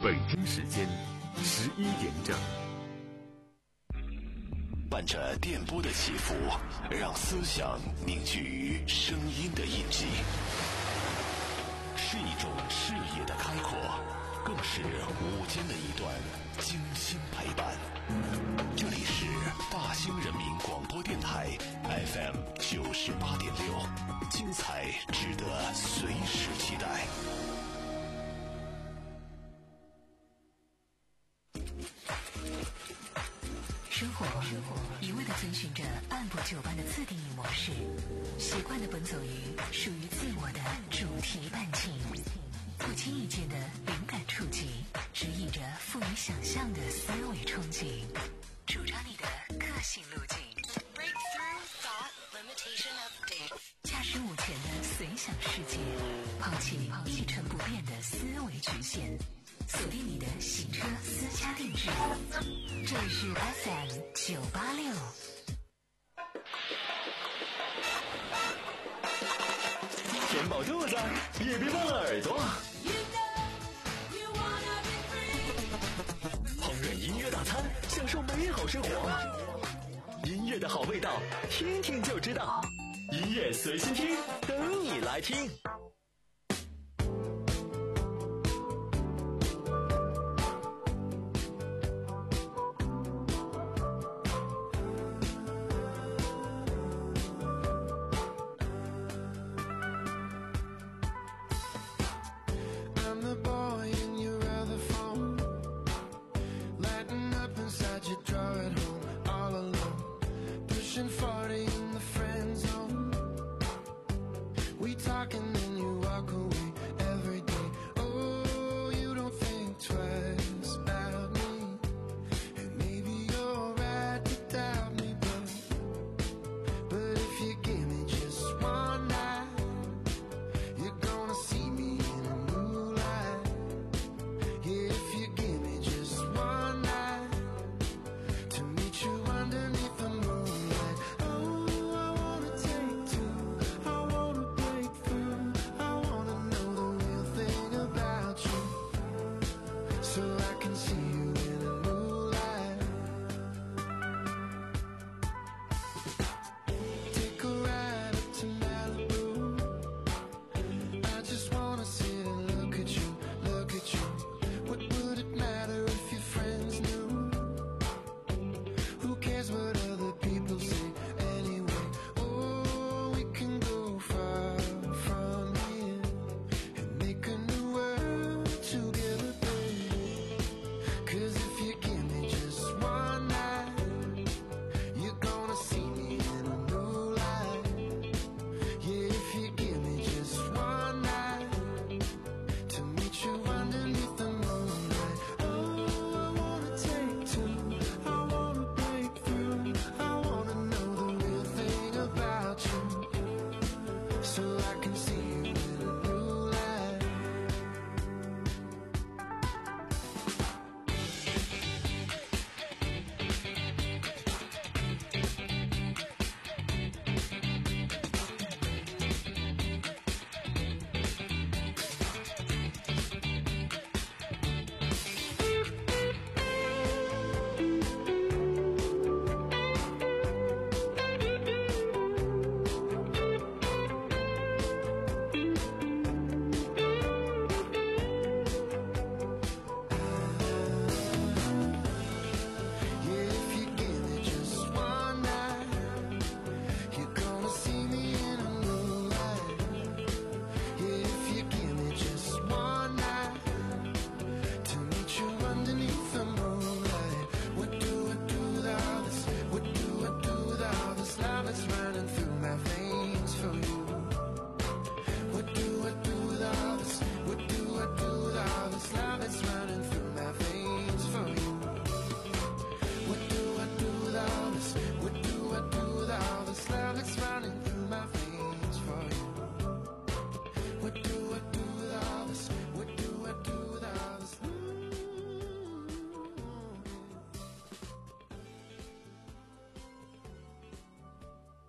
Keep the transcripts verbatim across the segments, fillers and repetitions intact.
北京时间十一点整。 伴着电波的起伏，让思想凝聚于声音的印记，是一种视野的开阔，更是午间的一段精心陪伴。这里是大兴人民广播电台 F M 九十八点六，精彩值得随时期待。 生活一味地遵循着按部就班的自定义模式，习惯地奔走于属于自我的主题伴情，不经意间的灵感触及，指引着富于想象的思维憧憬，主张你的个性路径。Breakthrough Thought Limitation Update， 驾驶目前的随想世界，抛弃一成不变的思维局限，锁定你的行车私家定制。这里是 F M 九八六。 填饱肚子，也别忘了耳朵。烹饪音乐大餐，享受美好生活。音乐的好味道，听听就知道。音乐随心听，等你来听。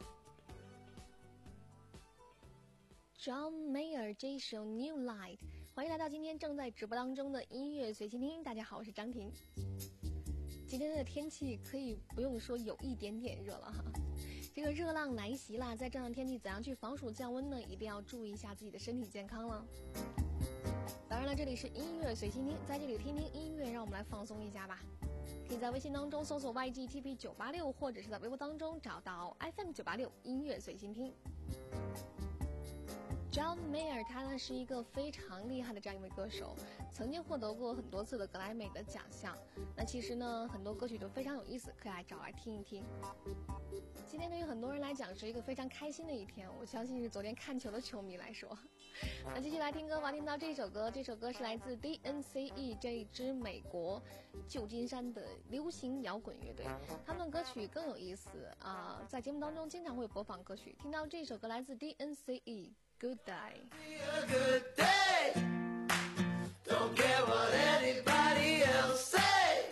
John Mayer 这一首 New Light， 欢迎来到今天正在直播当中的音乐随心听。大家好，我是张婷。今天的天气可以不用说有一点点热了哈，这个热浪来袭啦，在这样的天气怎样去防暑降温呢？一定要注意一下自己的身体健康了。当然了，这里是音乐随心听，在这里听听音乐，让我们来放松一下吧。可以在微信当中搜索 Y G T P 九八六， 或者是在微博当中找到 F M 九八六 音乐随心听。John Mayer 他呢是一个非常厉害的这样一位歌手，曾经获得过很多次的格莱美的奖项。那其实呢很多歌曲都非常有意思，可以来找来听一听。今天对于很多人来讲是一个非常开心的一天，我相信是昨天看球的球迷来说。那继续来听歌吧，听到这首歌，这首歌是来自 D N C E 这一支美国旧金山的流行摇滚乐队，他们的歌曲更有意思啊、呃，在节目当中经常会播放歌曲。听到这首歌来自 D N C E。Good day. Be a good day. Don't care what anybody else say.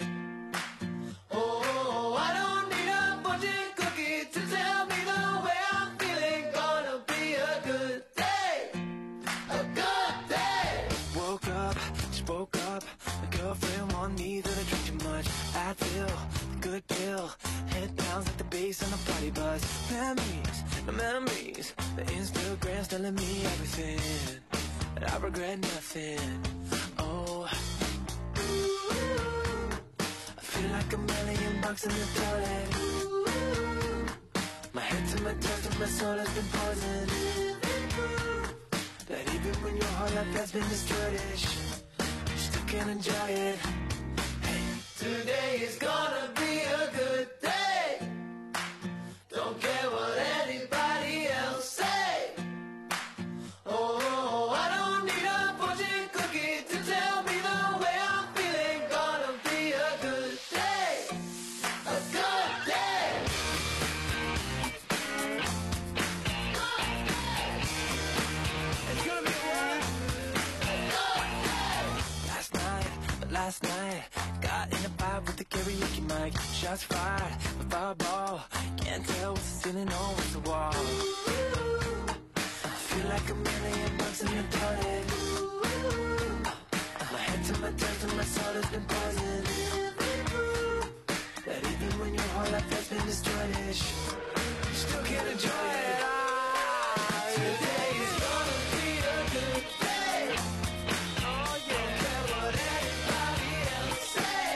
Oh, I don't need a fortune cookie to tell me the way I'm feeling. Gonna be a good day. A good day. Woke up, just woke up. My girlfriend warned me that I drink too much. Advil, the good pill. Head bounce like the bass on a party bus. Memories, no memories. The Instagram's telling me everything, and I regret nothing. Oh, ooh, I feel like a million bucks in the toilet. Ooh, my head to my toes and my soul has been poisoned. That even when your whole life has been destroyed, you still can't enjoy it. Hey, today is gonna be a good day. Don't care what anybody else say. Oh, I don't need a fortune cookie to tell me the way I'm feeling. Gonna be a good day. A good day. it's gonna be alright. Last night, last night, got in a vibe with the karaoke mic. Shots fired, a fireball. Can't tell what's the ceiling or what's the wall. I feel like a million bucks in the toilet. My head to my toes and my soul has been poisoned. That even when your whole life has been destroyed, you still can't enjoy it. Ah, Today is gonna be a good day. oh yeah. Don't care what anybody else say.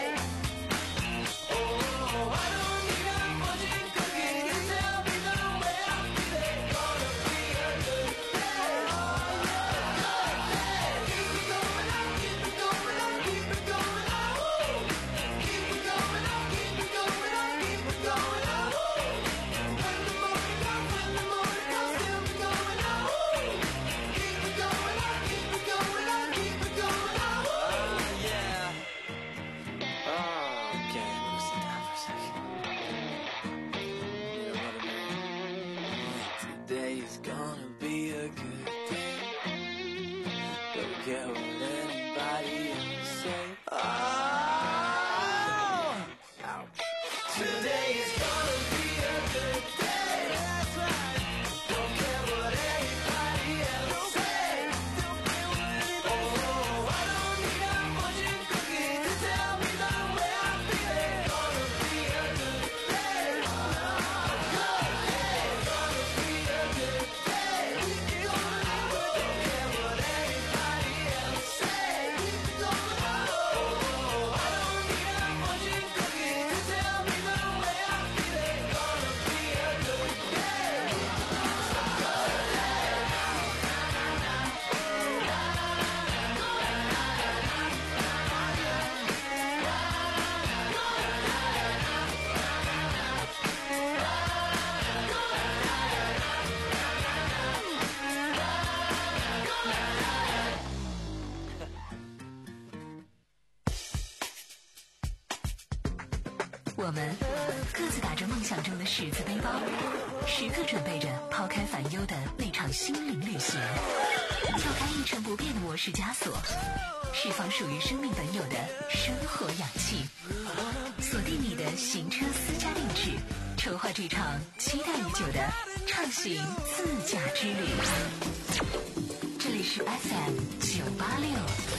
Oh, I don't need a fortune cookie to tell me the way I'm feeling. Gonna be a good day. Good day. Keep it going up, keep it going up, keep it going up. Ooh. Keep it going up, keep it going up, keep it going up. Ooh. When the morning comes, when the morning comes, still be going up. Ooh. Keep it going up, keep it going up, keep it going up. Ooh. Yeah. Oh, okay. Let me sit down for a second. Yeah, brother, man. Today is gonna be a good day. Don't care what anybody else say. Oh! Ouch. Today is gonna be a good day. That's right. Don't care what anybody else say. Oh, I don't need a fortune cookie to tell me the way I'm feeling. Gonna be a good day. Good day. Gonna be a good day. Gonna be good. Don't care what anybody else say. Oh, I don't need a fortune cookie to tell me the way I'm feeling. Gonna be a good day. 我们各自打着梦想中的十字背包，时刻准备着抛开烦忧的那场心灵旅行，跳开一成不变的模式枷锁，释放属于生命本有的生活氧气，锁定你的行车私家定制，筹划这场期待已久的畅行自驾之旅。这里是是 F M 九八六。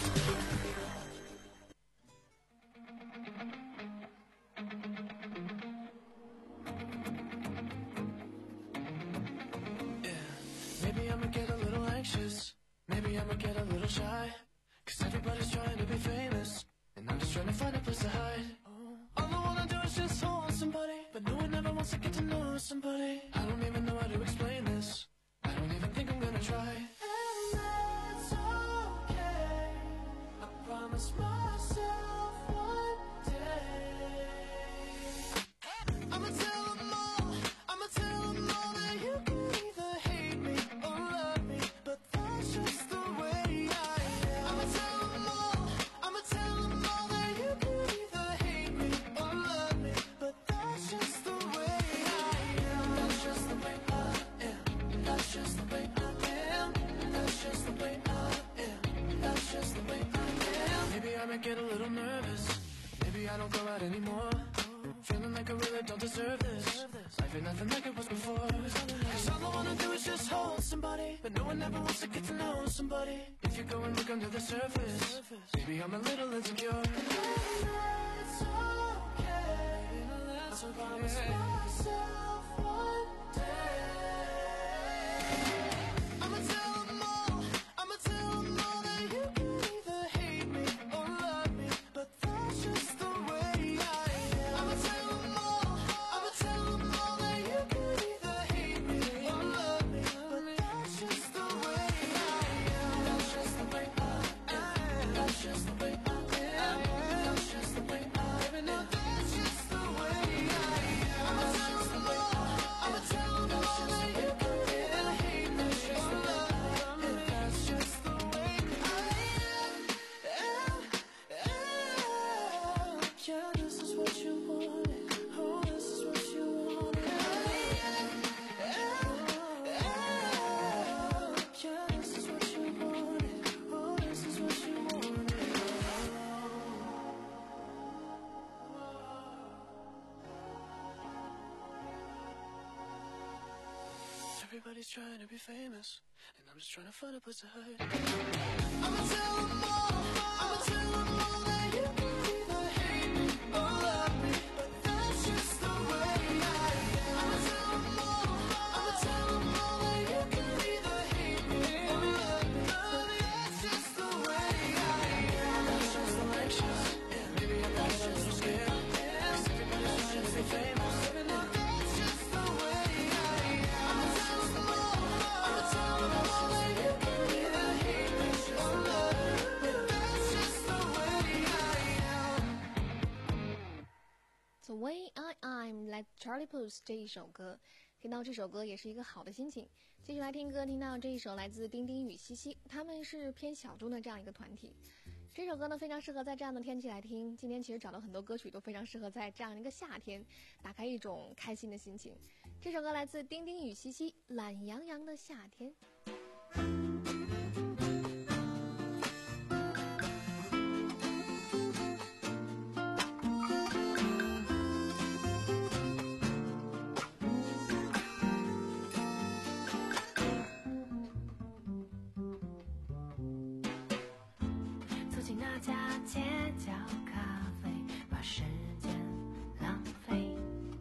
Maybe I'ma get a little anxious. Maybe I'ma get a little shy. Cause everybody's trying to be famous. And I'm just trying to find a place to hide. All I wanna do is just hold somebody. But no one ever wants to get to know somebody. I don't even know how to explain this. I don't even think I'm gonna try. And that's okay. I promise myself one day I'ma tell them all, I'ma tell them all that you can either hate me or love me, but that's just the way I am. I'ma tell them all, I'ma tell them all that you can either hate me or love me, but that's just the way I am. That's just the way I am. That's just the way I am. That's just the way I am. That's just the way I am. Maybe I might get a little nervous. Maybe I don't go out anymore. Feeling like I really don't deserve this. Life ain't nothing like it was before. Cause all I wanna do is just hold somebody. But no one ever wants to get to know somebody. If you go and look under the surface, maybe I'm a little insecure. And that's okay. I promise myself one day I'ma tell them all, I'ma tell them all that you can either hate me or love me, but that's just the way I am. I'ma tell them all, I'ma tell them all that you can either hate me or love me, but that's just the way I am. That's just the way I am. That's just the way I am. That's just the way I am. No, that's just the way I am. I'ma tell them all, I'ma tell them all that you can either hate me or love me, that's just the way I am. Yeah, this is what you wanted. Oh, this is what you wanted. Yeah, this is what you wanted. Oh, this is what you wanted. Everybody's trying to be famous, and I'm just trying to find a place to hide. I'ma tell them all, I'ma tell them all that you can either hate me or love me, but that's just the way I am. I'ma tell them all, I'ma tell them all that you can either hate me or love me, but that's just the way I am. That's just the anxious, yeah. Maybe I'm not a little scared, cause everybody's trying to be famous, and that's just the way I am. I'ma tell them all, I'ma tell them all that you can either hate me or love me, but that's just the way I am. The Way I Am 来 Charlie Puth 这一首歌，听到这首歌也是一个好的心情。继续来听歌，听到这一首来自丁丁与西西，他们是偏小众的这样一个团体。这首歌呢非常适合在这样的天气来听。今天其实找到很多歌曲都非常适合在这样的一个夏天，打开一种开心的心情。这首歌来自丁丁与西西，《懒洋洋的夏天》。 走进那家街角咖啡，把时间浪费，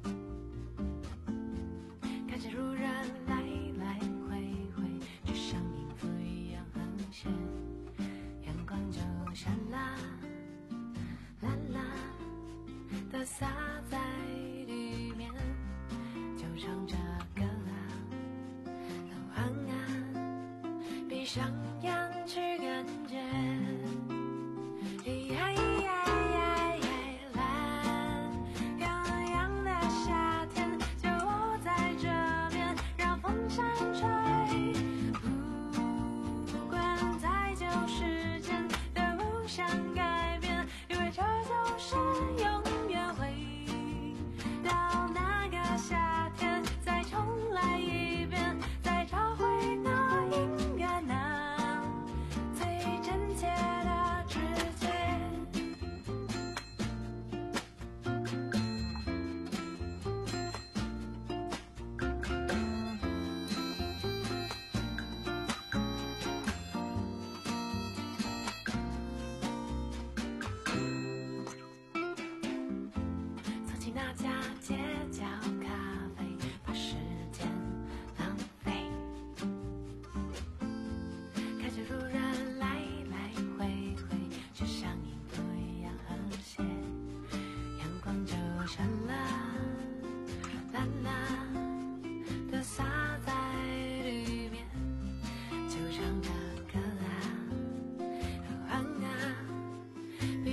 看见路人来来回回，就像音符一样和谐，阳光就闪啦啦啦的洒在地面，就唱着歌啊，很晚啊，闭上眼去感觉。呀呀呀呀，懒洋洋的夏天，就窝在这边，让风扇吹。不管再久时间都不想改变，因为这就是永远回到那个夏天，再重来一遍，再找回那音乐那。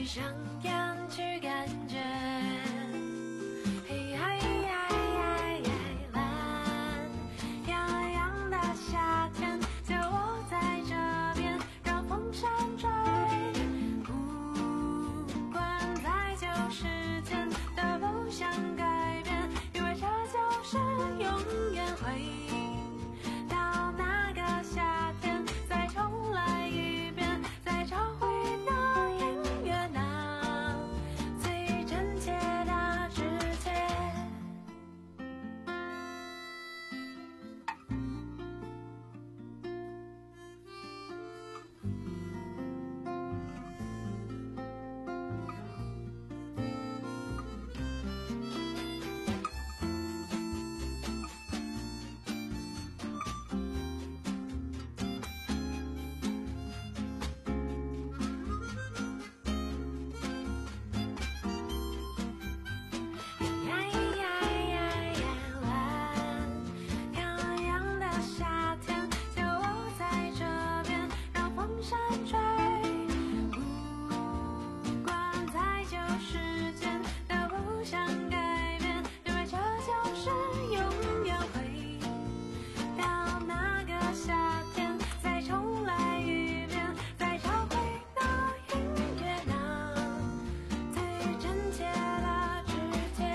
上眼去感觉。嘿呀呀呀呀，蓝洋洋的夏天，就我在这边，让风扇吹。不管在旧时间的不想改变，因为这就是永远回到那个夏天，再重来一遍，再找回那音乐那最真切的直觉。呀呀呀呀，蓝洋洋的夏天，就我在这边，让风扇吹。不管在旧时间的不想改变，因为这就是永远回到那个夏天，再重来一遍，再找回那音乐那最真切的直觉。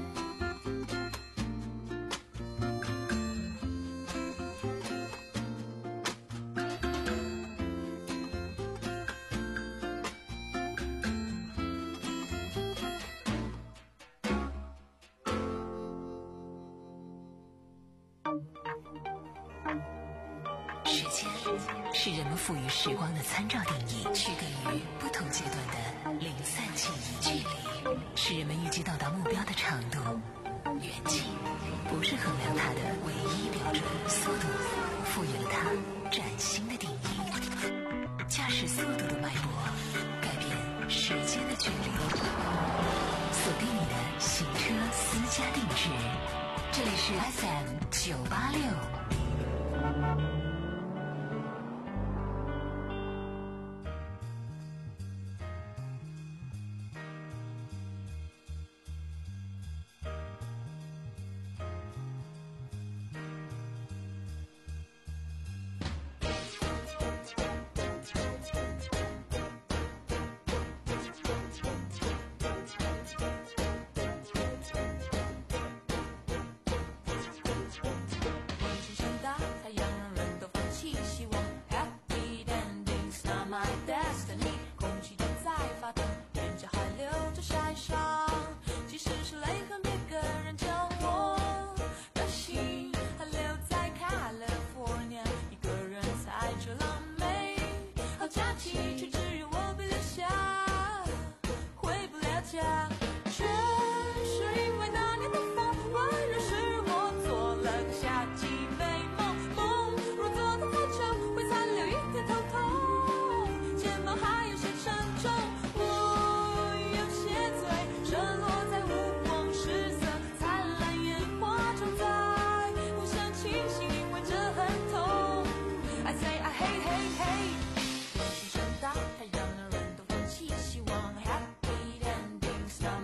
时间是人们赋予时光的参照定义，区隔于不同阶段的零散记忆。距离是人们预计到达目标的长度，远近不是衡量它的唯一标准。速度赋予了它崭新的定义，驾驶速度的脉搏改变时间的距离。锁定你的行车私家定制，这里是 F M 九八六。 是盛大太阳，让人都放弃希望。Happy endings not my destiny。空气正在发烫，眼角还留着晒伤。即使是泪痕，别个人将我的心还留在 California， 一个人踩着浪妹。好假期却只有我被留下，回不了家。却是因为那年的风温润，使我做了个夏季美梦。梦若做得太久，会残留一点头痛，肩膀还有些沉重。我有些醉，沉落在五光十色灿烂烟花中，在互相清醒，因为这很痛。I say I hate hate hate。人生盛大，太让人都放弃希望。Happy endings not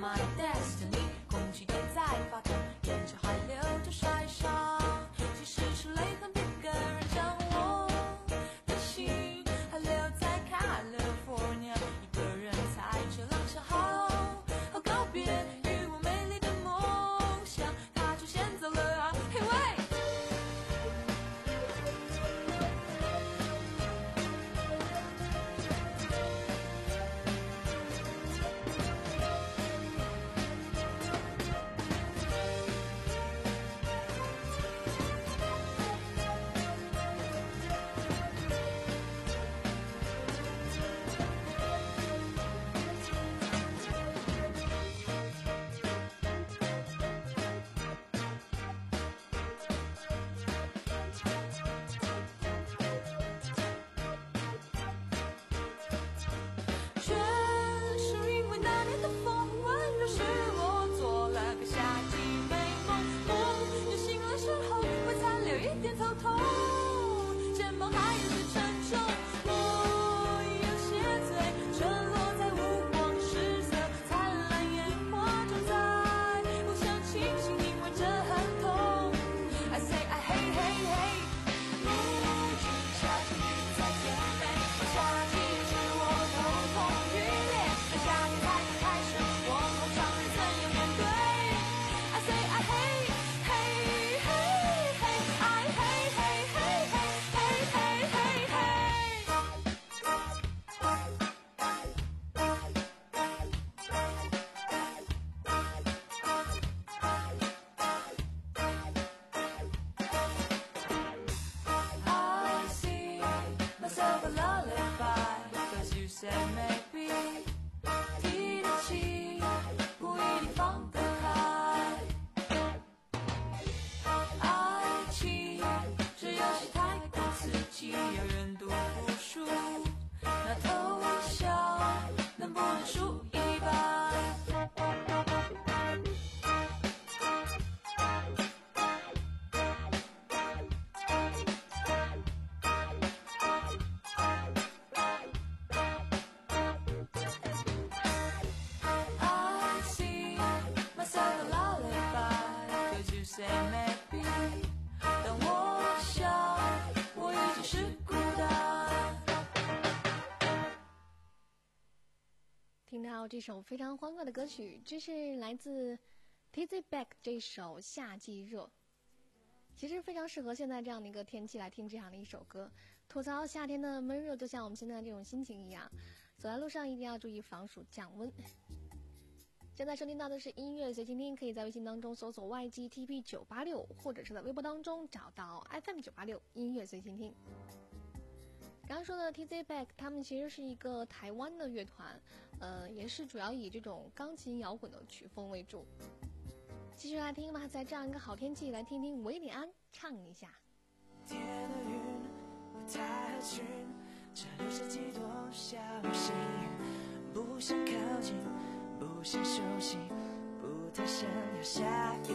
到这首非常欢快的歌曲，这是来自 Tizzy Bac 这首《夏季热》。其实非常适合现在这样的一个天气来听这样的一首歌，吐槽夏天的闷热，就像我们现在这种心情一样。走在路上一定要注意防暑降温。现在收听到的是音乐随心听，可以在微信当中搜索 Y G T P 九八六，或者是在微博当中找到 F M 九八六音乐随心听。刚刚说的 Tizzy Bac 他们其实是一个台湾的乐团，呃，也是主要以这种钢琴摇滚的曲风为主。继续来听吧，在这样一个好天气，来听听韦礼安唱一下。 天的云不太合群，这里是几多小心，不想靠近，不想熟悉，不太想要下雨。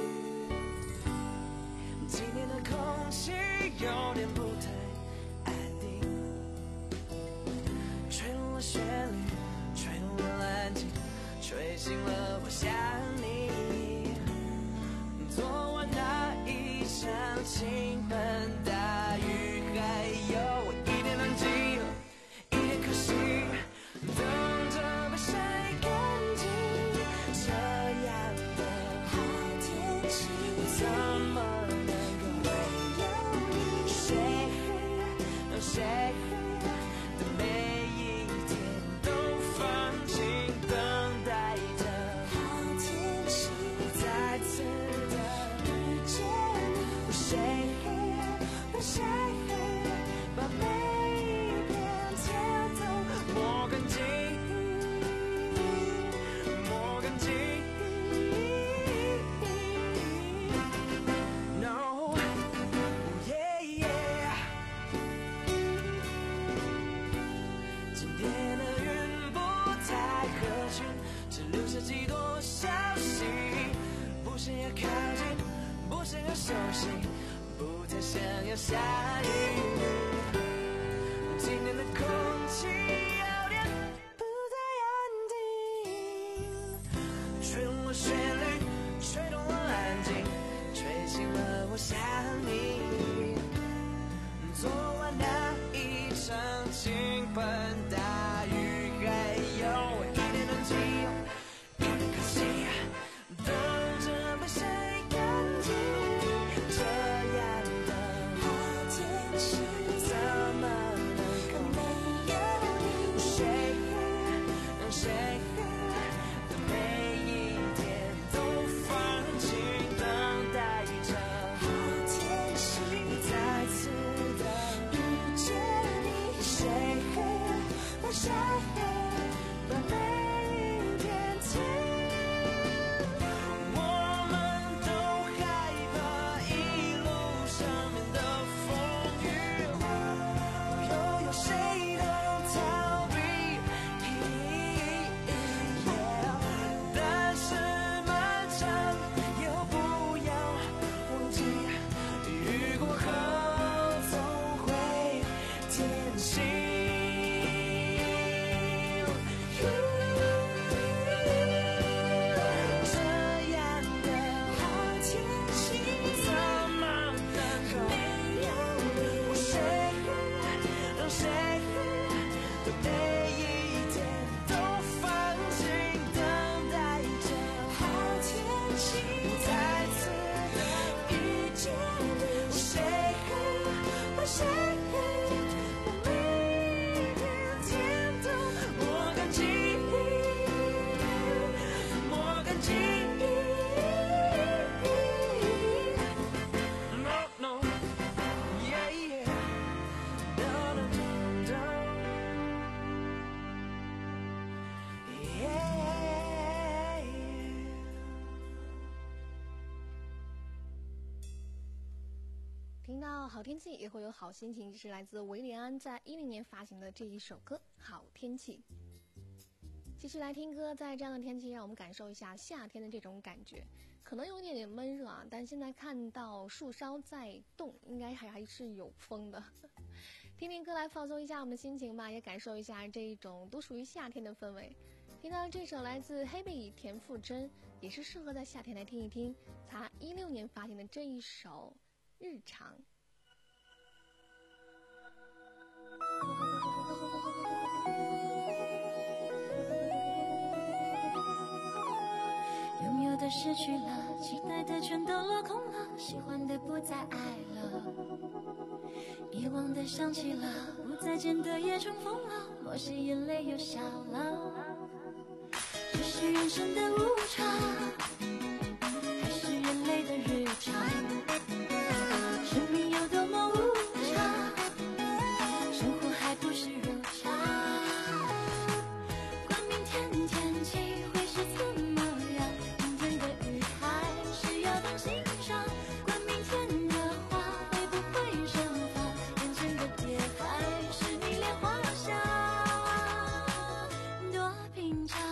今天的空气有点不太安定，吹动了旋律，吹动了安静，吹醒了我想你。昨晚那一场倾盆大雨，还有我一点冷静，一点可惜，等着被晒干净。这样的好天气，怎么能够没有你？谁让谁的每一天都放心等待着好天气再次谁让谁把每一片天都抹干净，抹干净。No, yeah, yeah。今天的云不太合群，只留下几朵消息，不想要靠近，不想要熟悉，不太想要下雨。今天的空气有点不太安定，吹动了旋律，吹动了安静，吹醒了我想你。昨晚那一场倾盆大雨，还有我一点冷静，一点可惜，等着被晒干净。这样的好天气，怎么能够没有你？谁让谁的每一天都放晴，等待着好天气再次的遇见你。谁让谁把每一天天我们都害怕一路上面的风雨，又有谁能逃避？ Yeah， 但是漫长又不要忘记，雨过后总会天晴。这样的好天气，怎么能够没有你？我谁让谁的每一天都放心等待着好天气再次的遇见你。谁让谁把每一片天都抹干净，抹干净。No, no, yeah, yeah, no, no, no, no, yeah, yeah. 听到好天气也会有好心情，这是来自韦礼安在一零年发行的这一首歌《好天气》。继续来听歌，在这样的天气，让我们感受一下夏天的这种感觉。可能有一点点闷热啊，但现在看到树梢在动，应该还还是有风的。听听歌来放松一下我们的心情吧，也感受一下这一种都属于夏天的氛围。听到这首来自黑贝田馥甄，也是适合在夏天来听一听，他一六年发行的这一首《日常》。 失去了，期待的全都落空了，喜欢的不再爱了，遗忘的想起了，不再见的也重逢了，或是眼泪又笑了。这是人生的无常，还是人类的日常？生命有多么无常，生活还不是如常。管明天天气会是怎么样，明天的雨还是要当心上。管明天的花会不会盛放，眼前的蝶还是你莲花香，多平常。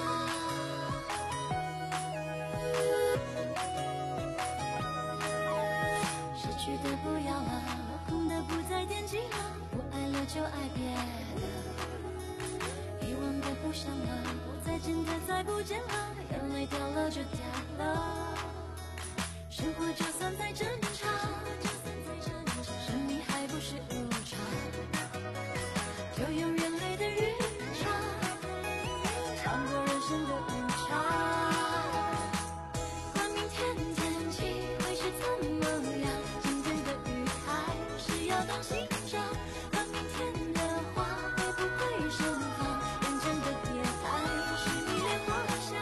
失去的不要了，落空的不再惦记了，不爱了就爱别的，遗忘的不想了，不再见的再不见了，眼泪掉了就掉了。生活就算再正常，生命还不是无常，就用人类的日常唱过人生的无常。管明天天气会是怎么样，今天的雨还是要当心上。管明天的花会不会盛放，眼前的蝶还是你莲花香。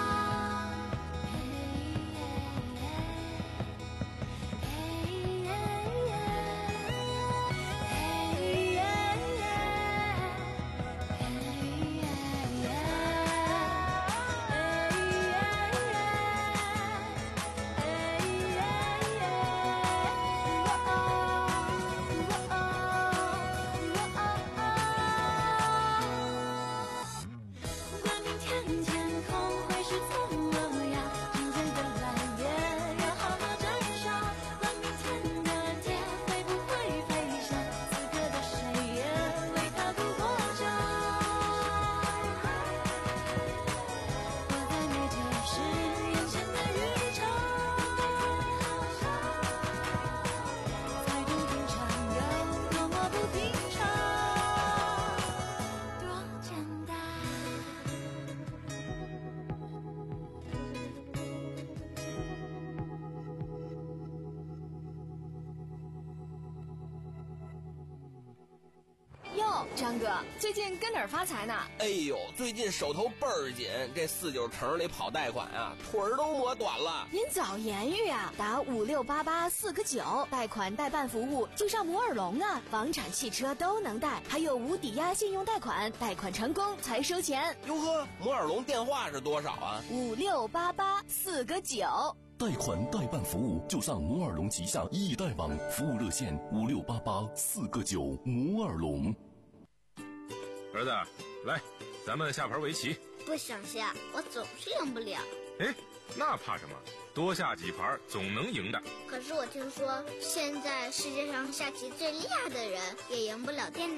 管明天天空会是怎么样，今天的蓝叶要好好摘上。管明天的蝶会不会飞翔，此刻的谁也为它渡过江。活在美就是眼前的日常，再不平常有多么不平常，多简单。 哟，张哥，最近跟哪儿发财呢？ 哎呦，最近手头倍儿紧，这四九城里跑贷款啊，腿儿都磨短了。 您早言语啊！打五六八八四个九，贷款代办服务就上摩尔龙啊，房产、汽车都能贷，还有无抵押信用贷款，贷款成功才收钱。 哟呵，摩尔龙电话是多少啊？ 五六八八四个九。 贷款代办服务就上摩尔龙旗下易贷网，服务热线五六八八四个九。摩尔龙。 儿子，来，咱们下盘围棋。 不想下，我总是赢不了。 哎，那怕什么？多下几盘总能赢的。 可是我听说，现在世界上下棋最厉害的人也赢不了电脑。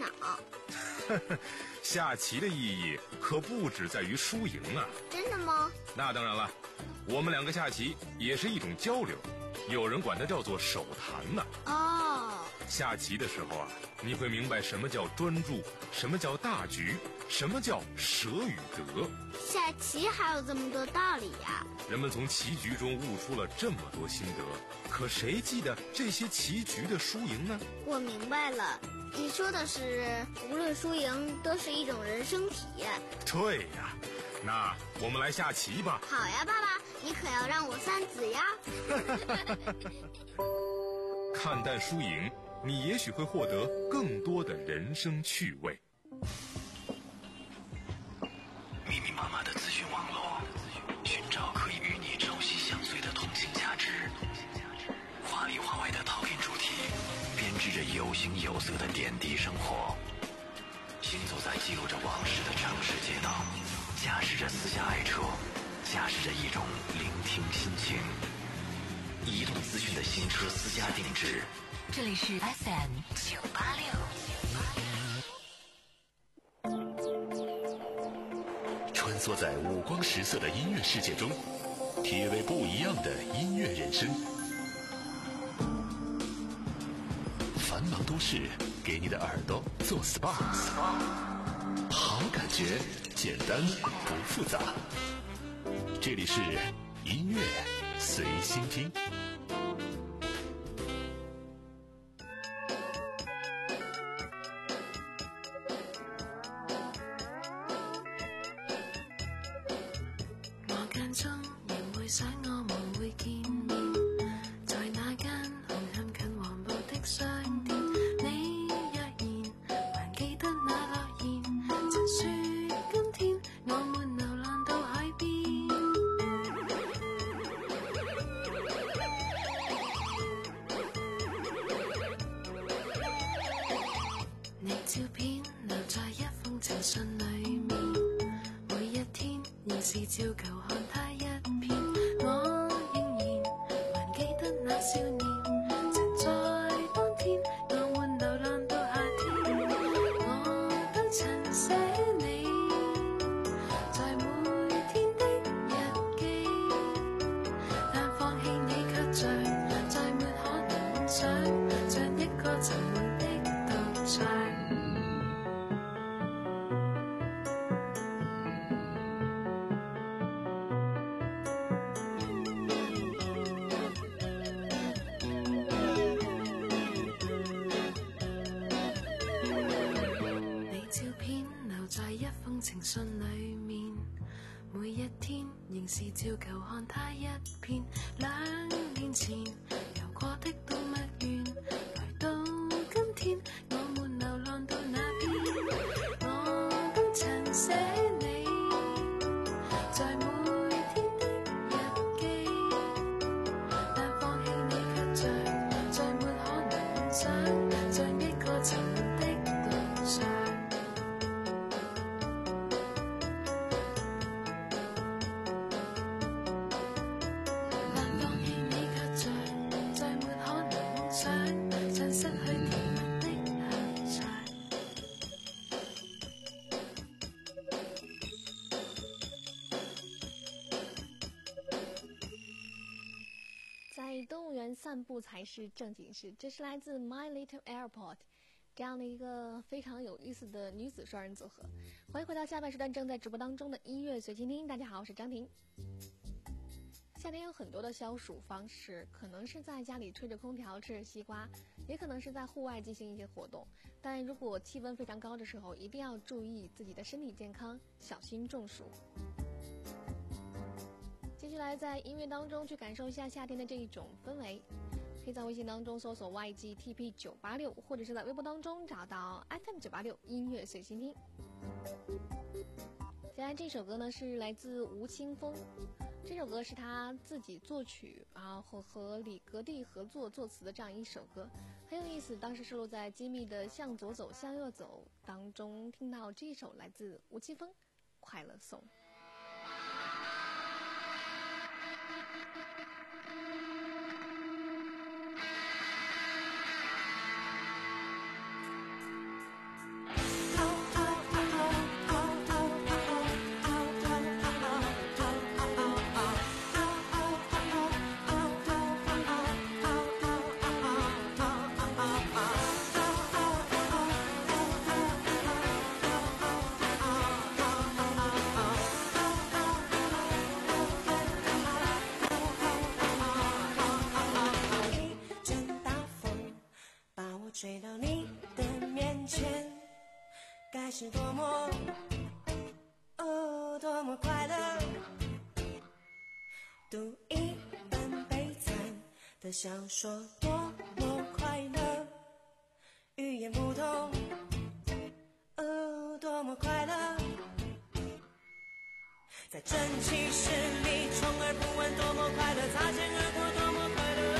下棋的意义可不只在于输赢啊！ 真的吗？ 那当然了，我们两个下棋也是一种交流，有人管它叫做手谈呢。 哦， 下棋的时候啊，你会明白什么叫专注，什么叫大局，什么叫舍与得。 下棋还有这么多道理呀！ 人们从棋局中悟出了这么多心得，可谁记得这些棋局的输赢呢？ 我明白了，你说的是无论输赢都是一种人生体验。 对呀，那我们来下棋吧。 好呀，爸爸，你可要让我三子呀！ 看淡输赢，你也许会获得更多的人生趣味。 密密麻麻的资讯网络，寻找可以与你朝夕相随的通信价值。华里华外的讨论主题，编织着有形有色的点滴生活。行走在记录着往事的城市街道，驾驶着私家爱车，驾驶着一种聆听心情。移动资讯的新车私家定制。 这里是 F M 九八六。 穿梭在五光十色的音乐世界中，体味不一样的音乐人生。繁忙都市给你的耳朵做 S P A， 好感觉，简单不复杂。这里是音乐随心听。 我間中仍會想我們會見面，在那間紅磡近黃埔的商店。你若然還記得那諾言，曾說今天我們流浪到海邊。你照片留在一封情信裏面，每一天仍是照舊看他一遍。我仍然還記得那少年，曾在當天我們流浪到夏天。我都曾寫你在每天的日記，但放棄你卻像再沒可能想像一個沉悶的獨唱。情信裏面，每一天仍是照舊看他一遍。兩年前遊過的動物園，來到今天我們流浪到那邊。我都曾寫你在每天的日記，但放棄你卻像再沒可能想像一個沉悶的獨唱。 在动物园散步才是正经事，这是来自 My Little Airport 这样的一个非常有意思的女子双人组合。欢迎回到下半时段正在直播当中的音乐随心听。大家好，我是张婷。夏天有很多的消暑方式，可能是在家里吹着空调吃着西瓜，也可能是在户外进行一些活动。但如果气温非常高的时候，一定要注意自己的身体健康，小心中暑。接下来在音乐当中去感受一下夏天的这一种氛围，可以在微信当中搜索 Y G T P 九八六， 或者是在微博当中找到 F M 九八六 音乐随心听。接下来这首歌呢是来自吴青峰，这首歌是他自己作曲，然后和李格弟合作作词的这样一首歌，很有意思。当时收录在机密的向左走向右走当中，听到这一首来自吴青峰快乐颂。 追到你的面前，该是多么哦多么快乐，读一本悲惨的小说多么快乐，语言不同哦多么快乐，在蒸汽室里充耳不闻多么快乐，擦肩而过多么快乐，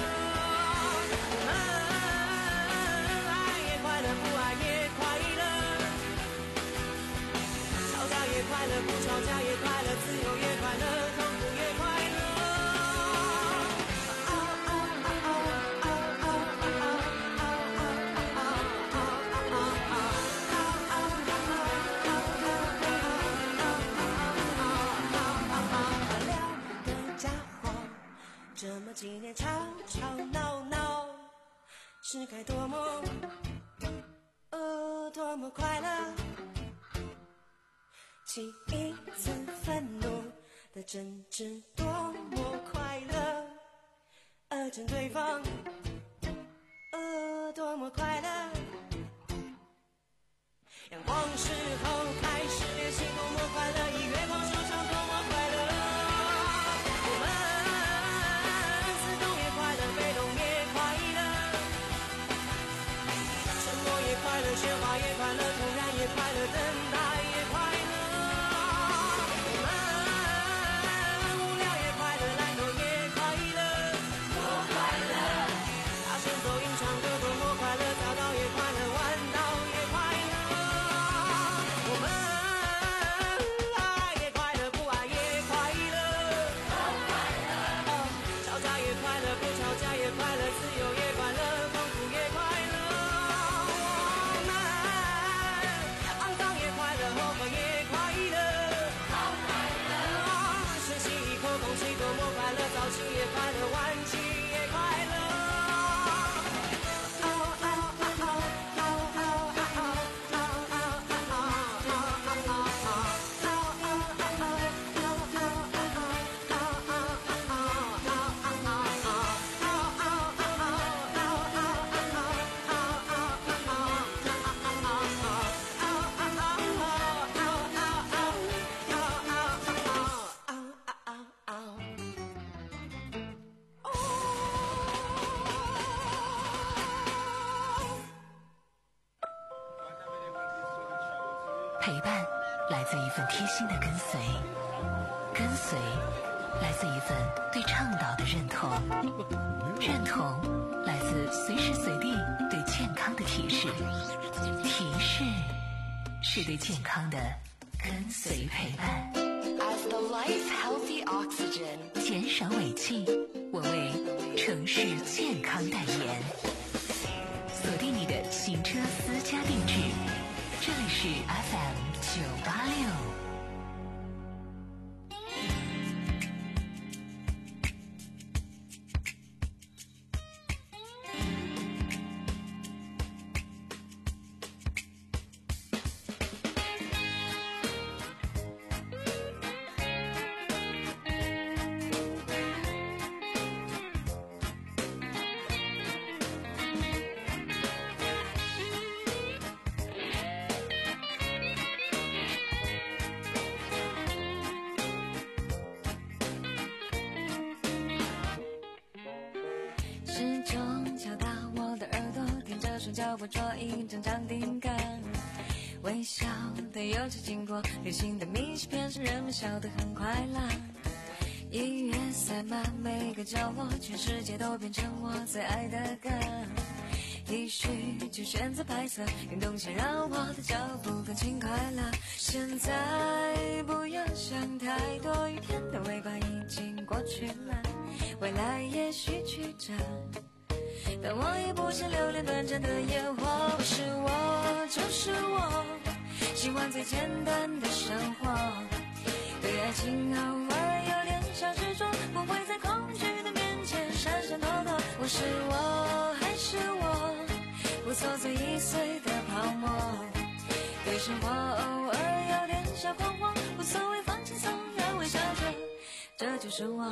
快乐不吵架也快乐，自由也快乐，痛苦也快乐。两个家伙这么几年吵吵闹闹，是该多么哦多么快乐。起一次愤怒的争执多么成对方，呃，多么快乐。阳光时候开始练习，多么快乐，以月光手上多么快乐。我们自动也快乐，被动也快乐，沉默也快乐，喧哗也快乐，突然也快乐，等待也快乐。我们无聊也快乐，懒惰也快乐，多快乐。大声奏吟唱歌多么快乐，早到也快乐，晚到也快乐。我们爱也快乐，不爱也快乐，多快乐。吵架也快乐，不吵架也快乐，自由也快乐，丰富也快乐。我们肮脏也快乐，后悔也快乐，好快乐。深吸一口空气多么快乐，早起也快乐，晚起也快乐。 陪伴来自一份贴心的跟随，跟随来自一份对倡导的认同，认同来自随时随地对健康的提示，提示是对健康的跟随陪伴。 As the life healthy oxygen， 减少尾气，我为城市健康代言。锁定你的行车私家定制，这里是 F M 九八六。 时钟敲打我的耳朵，听着双脚捕捉一张张定格，微笑的邮寄经过，流行的迷信变成人们笑得很快乐。音乐塞满每个角落，全世界都变成我最爱的歌。也许就选择白色，运动先让我的脚步更轻快乐。现在不要想太多，雨天的尾巴已经过去了，未来也许曲折，但我也不想留恋短暂的烟火。我是我，就是我，喜欢最简单的生活，对爱情偶尔有点小执着，不会在恐惧的面前闪闪躲躲。我是我，还是我，不做最易碎的泡沫，对生活偶尔有点小狂妄，无所谓放轻松，然微笑着，这就是我。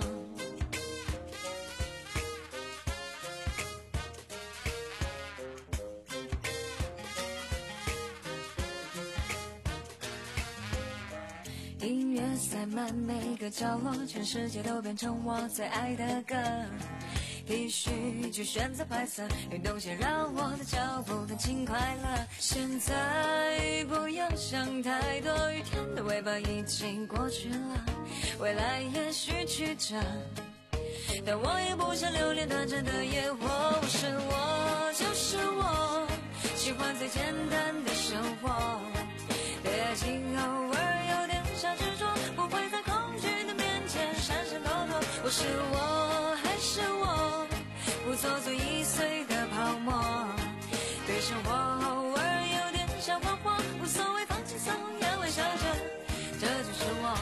音乐塞满每个角落，全世界都变成我最爱的歌。必须就选择白色，运动先让我的脚步更轻快乐。现在不要想太多，雨天的尾巴已经过去了，未来也许曲折，但我也不想留恋短暂的烟火。我是我，就是我，喜欢最简单的生活，对爱情偶尔有点小执着，不会在恐惧的面前闪闪躲躲。我是我，还是我，不做最易碎的泡沫，对生活偶尔有点小慌慌，无所谓放轻松，也微笑着，这就是我。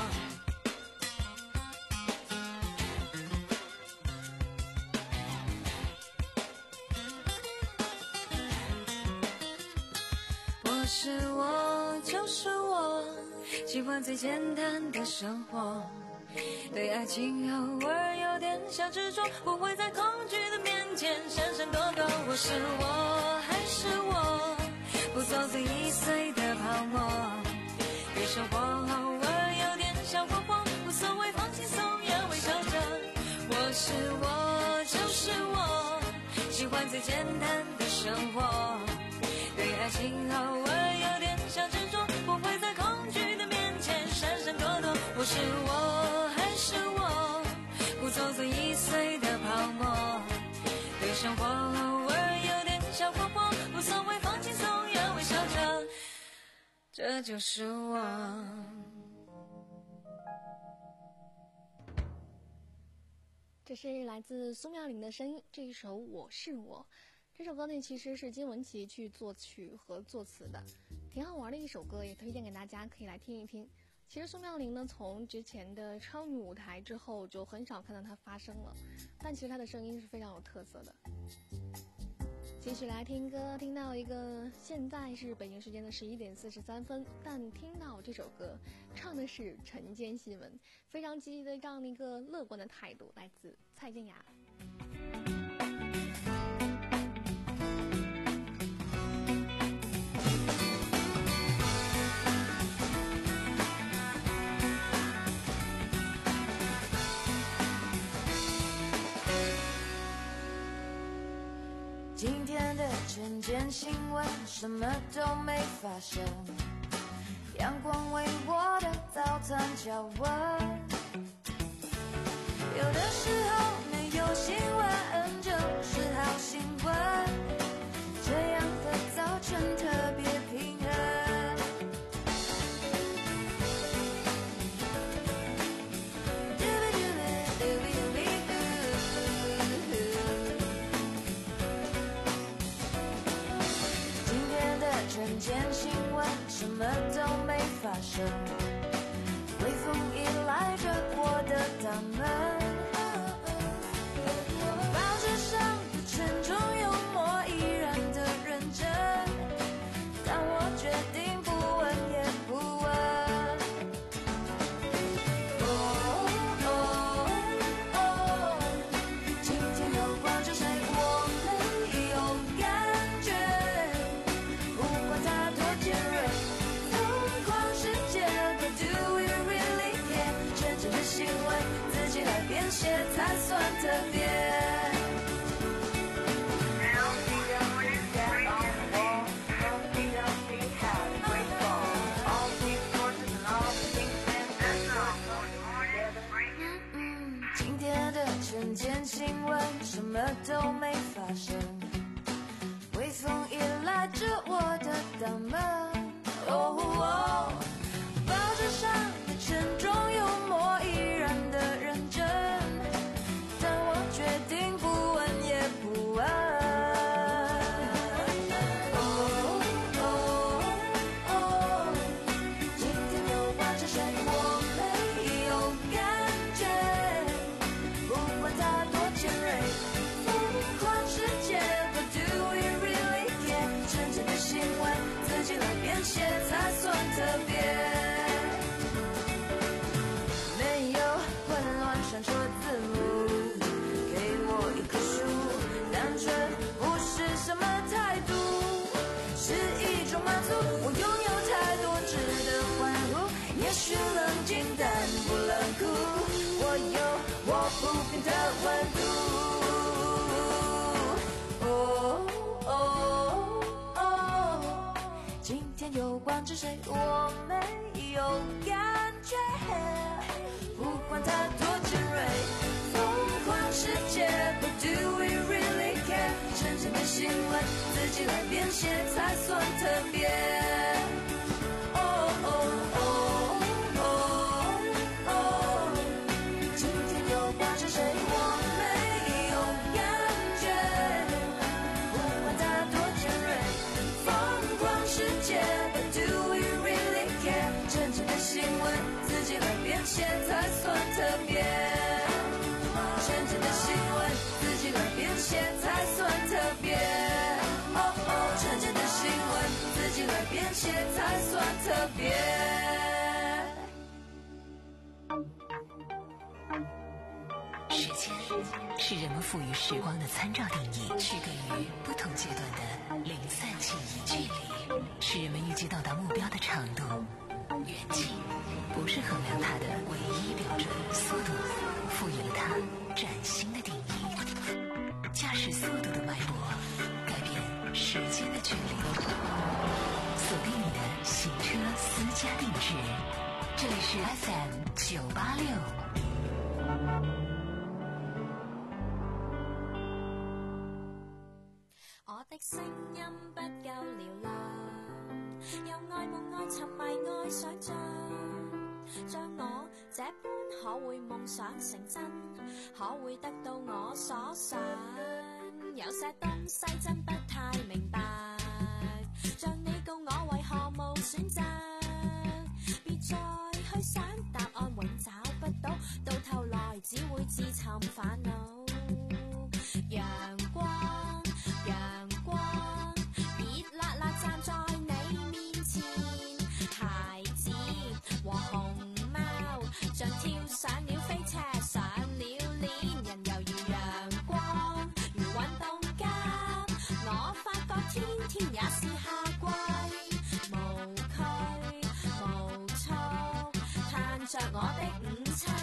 我是我，就是我，喜欢最简单的生活， 对爱情偶尔有点小执着，不会在恐惧的面前闪闪躲躲。我是我还是我，不做最易碎的泡沫。对生活偶尔有点小困惑，无所谓放轻松，要微笑着。我是我就是我，喜欢最简单的生活。对爱情偶尔有点小执着，不会在恐惧的面前闪闪躲躲。我是我还是我，不做最易碎的泡沫。对生活偶尔有点小困惑，无所谓放轻松，要微笑着，这就是我。 这是来自苏妙玲的声音，这一首《我是我》。这首歌呢，其实是金玟岐去作曲和作词的，挺好玩的一首歌，也推荐给大家，可以来听一听。其实苏妙玲呢，从之前的超女舞台之后，就很少看到她发声了，但其实她的声音是非常有特色的。继续来听歌，听到一个现在是北京时间的十一点四十三分，但听到这首歌唱的是晨间新闻，非常积极的这样的一个乐观的态度，来自蔡健雅。 今天的晨间新闻什么都没发生，阳光为我的早餐加温。有的时候没有新闻就是好新闻，这样的早晨特别平衡。晨间新闻什么都没发生，微风依赖着我的大门，报纸上的沉重幽默依然的认真，但我决定不问也不问。哦哦哦，今天又关着谁我没有感觉，不管它多尖锐，疯狂世界 But do we really care？ 真正的新闻自己来编写才算特别。今天的晨间新闻什么都没发生，微风依赖着我的大门。哦哦，报纸上的沉重幽默依然的认真，但我决定不问也不问。哦哦哦，今天又关着谁我没有感觉，不管它多尖锐，疯狂世界 But do we really care？ 真正的新闻自己来编写才算特别。没有混乱闪烁字幕，给我一棵树，单纯不是什么态度，是一种满足。我拥有太多值得欢呼，也许冷静但不冷酷，我有我不变的温度。哦哦哦，今天又关着谁我没有感觉，不管它多尖锐，疯狂世界 But do we really care？ 真正的新闻自己来编写才算特别。哦哦哦哦哦，今天又关着谁我没有感觉，不管它多尖锐，疯狂世界 But do we really care？ 真正的新闻自己来编写才算特别，真正的新闻自己来编写才算特别。哦哦，真正的新闻自己来编间是人们赋予时光的参照定义，区隔于不同阶段的零散记忆。距离是人们预计到达目标的长度，远近不是衡量它的唯一标准。速度赋予了它崭新的定义，驾驶速度的脉搏改变时间的距离。锁定你的行车私家定制，这里是 F M 九八六。 我的聲音不夠嘹亮，又愛夢愛沉迷愛想像，像我這般可會夢想成真，可會得到我所想，有些東西真不太明白，像你告我為何無選擇，別再去想答案永找不到，到頭來只會自尋煩惱。陽光陽光熱辣辣站在你面前，孩子和熊貓像跳上了飛車，上了鏈，人猶如陽光如運動家，我發覺天天也是夏季，無拘無束嘆着我的午餐。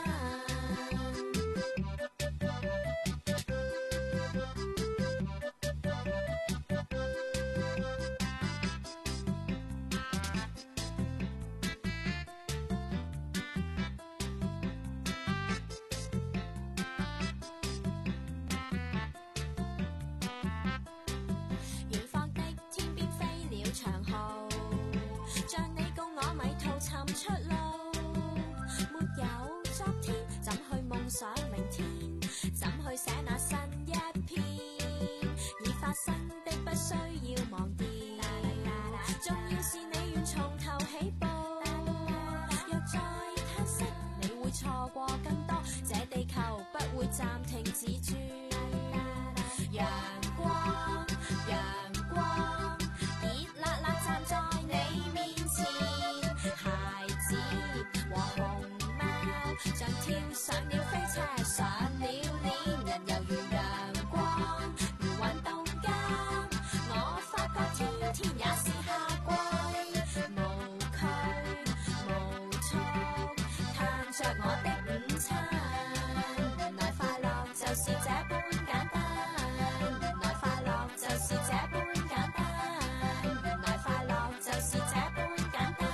遠方的天邊飛了長號，像你告我迷途尋出路，沒有昨天，怎去夢想明天？怎去寫那新一篇？已發生的不需要忘掉，重要是你願從頭起步。若再嘆息，你會錯過更多，這地球不會暫停止住。陽光陽光熱辣辣站在你面前，孩子和熊貓像跳上了飛車，上了鏈，人猶如陽光如運動家，我發覺天天也是夏季，無拘無束嘆着我的午餐，原來快樂就是這般簡單，原來快樂就是這般簡單，原來快樂就是這般簡單。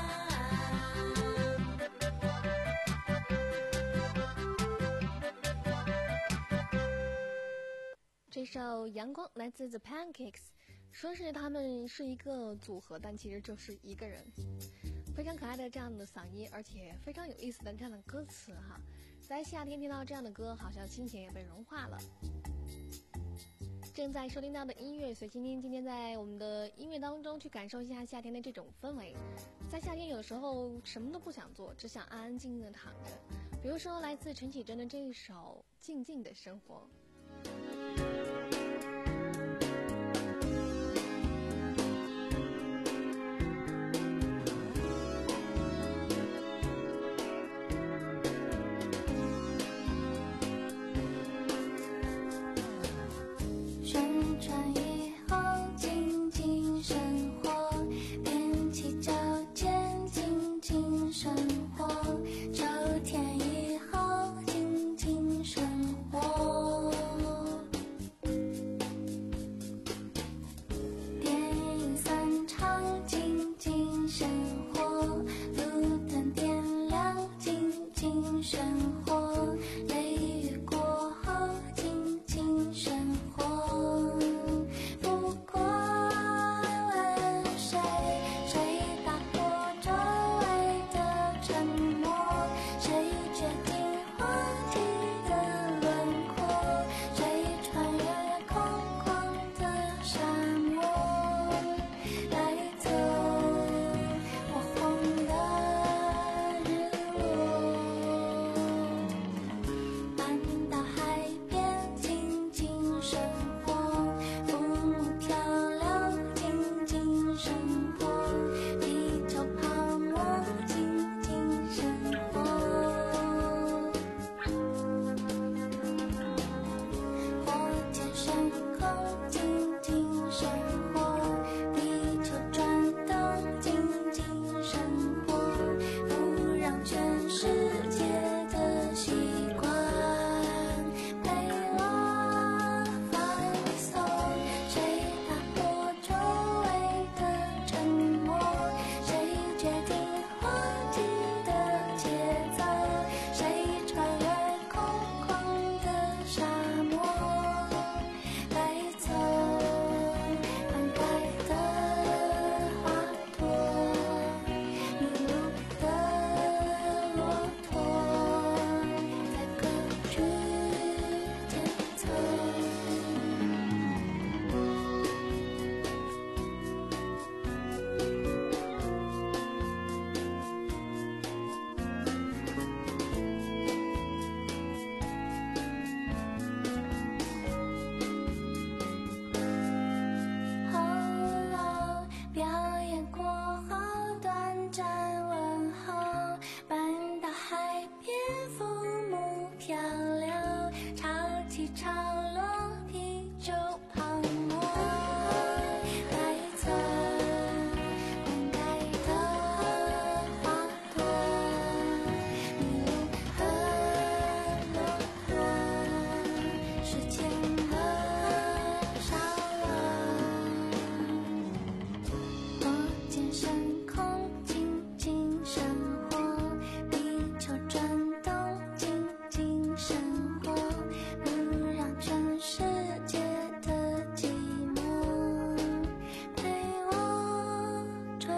这首《阳光》来自 The Pancakes， 说是他们是一个组合，但其实就是一个人。非常可爱的这样的嗓音，而且非常有意思的这样的歌词哈，在夏天听到这样的歌，好像心情也被融化了。正在收听到的音乐随心听，今天在我们的音乐当中去感受一下夏天的这种氛围。在夏天有的时候什么都不想做，只想安安静静的躺着。比如说来自陈绮贞的这一首《静静的生活》。 宣传以后静静生活，踮起脚尖静静生活，秋天以后静静生活。 体潮落，啤酒泡沫，白色灌溉的花朵，迷路和落魄，时间的少了，我见深空，静静生活，地球转动，静静生活，不让全世界的寂寞陪我坠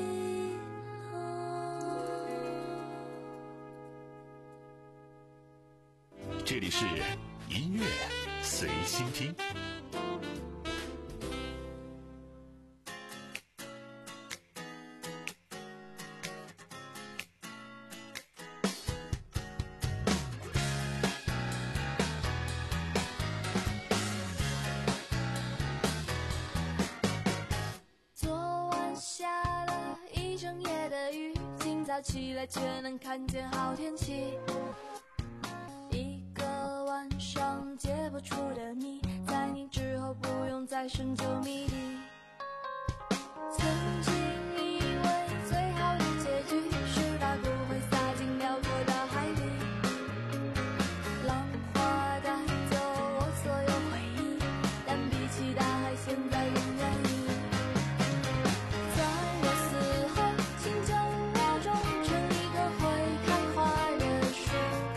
落。 这里是音乐随心听。 昨晚下了一整夜的雨，今早起来却能看见好天气。一个晚上解不出的谜，在你之后不用再深究谜底。曾经以为最好的结局是把骨灰撒进辽阔大海里，浪花带走我所有回忆，但比起大海，现在更愿意。在我死后，请将我种成一棵会开花的树。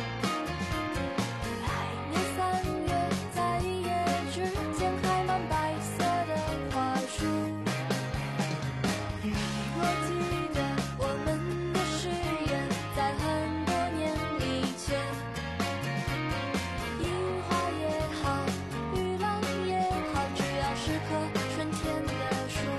来年三月，在一夜之间开满白色的花束。你若记得我们的誓言，在很多年以前，樱花也好，玉兰也好，只要是棵春天的树。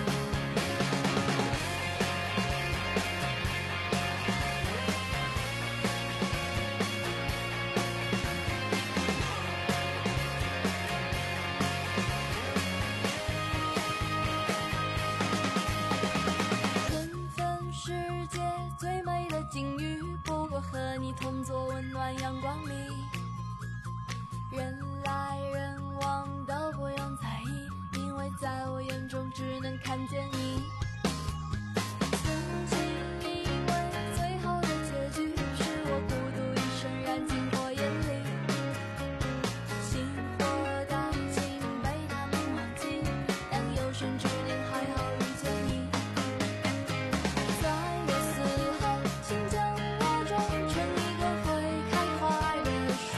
春分世界最美的境遇，不过和你同坐温暖阳光里，人来人往都不用在意，因为在我眼中只能看见你。曾经以为最后的结局是我孤独一生燃尽火焰里，星火殆尽被他们忘记，但有生之年还好遇见你。在我死后，请将我种成一棵会开花的树。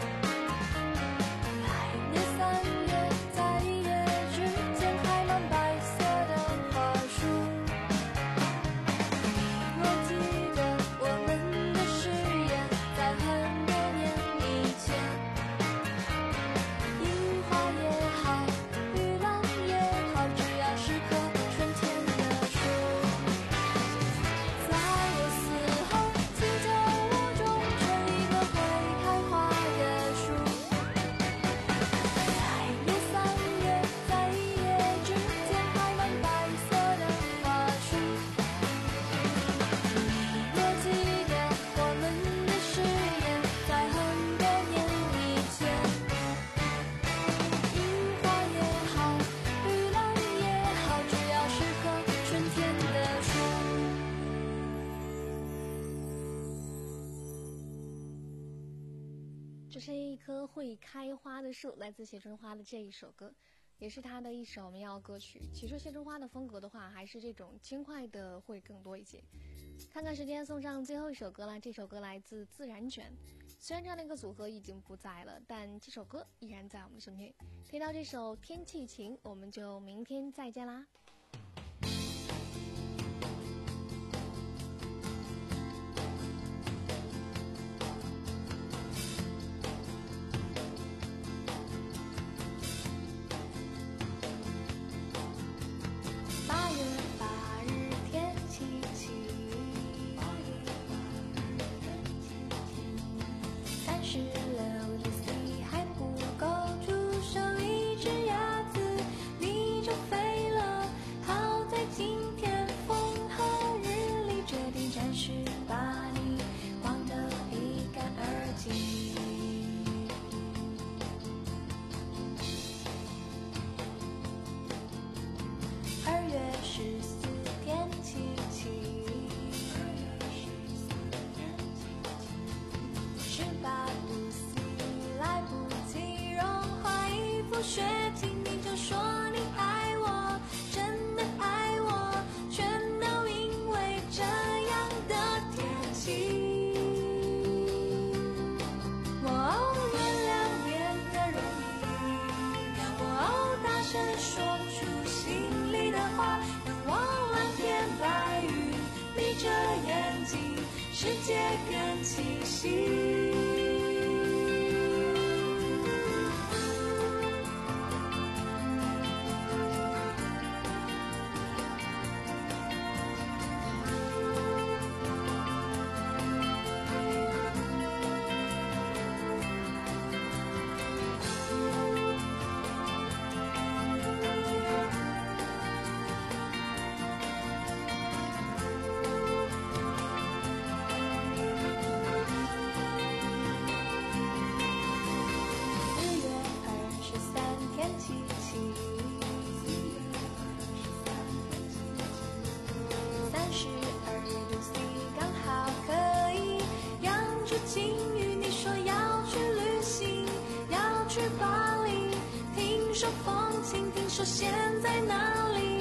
来年三月，在一夜之间开满白色的花束。你若记得我们的誓言，在很多年以前，樱花也好，玉兰也好，只要是棵春天的树。在我死后，请将我种成一棵会开花的树。来年三月，在一夜之间开满白色的花束。你若记得我们的誓言，在很多年以前，樱花也好，玉兰也好，只要是棵春天的树。 这是一棵会开花的树，来自谢春花的这一首歌，也是她的一首民谣歌曲。其实谢春花的风格的话，还是这种轻快的会更多一些。看看时间，送上最后一首歌了。这首歌来自自然卷，虽然这样的一个组合已经不在了，但这首歌依然在我们的身边。听到这首《天气晴》，我们就明天再见啦。 八月八日天气晴，三十六度 C 还不够，煮熟一只鸭子，你就飞了。 心。三十二度 C 刚好可以养只金鱼，你说要去旅行，要去巴黎，听说风情，听说现在哪里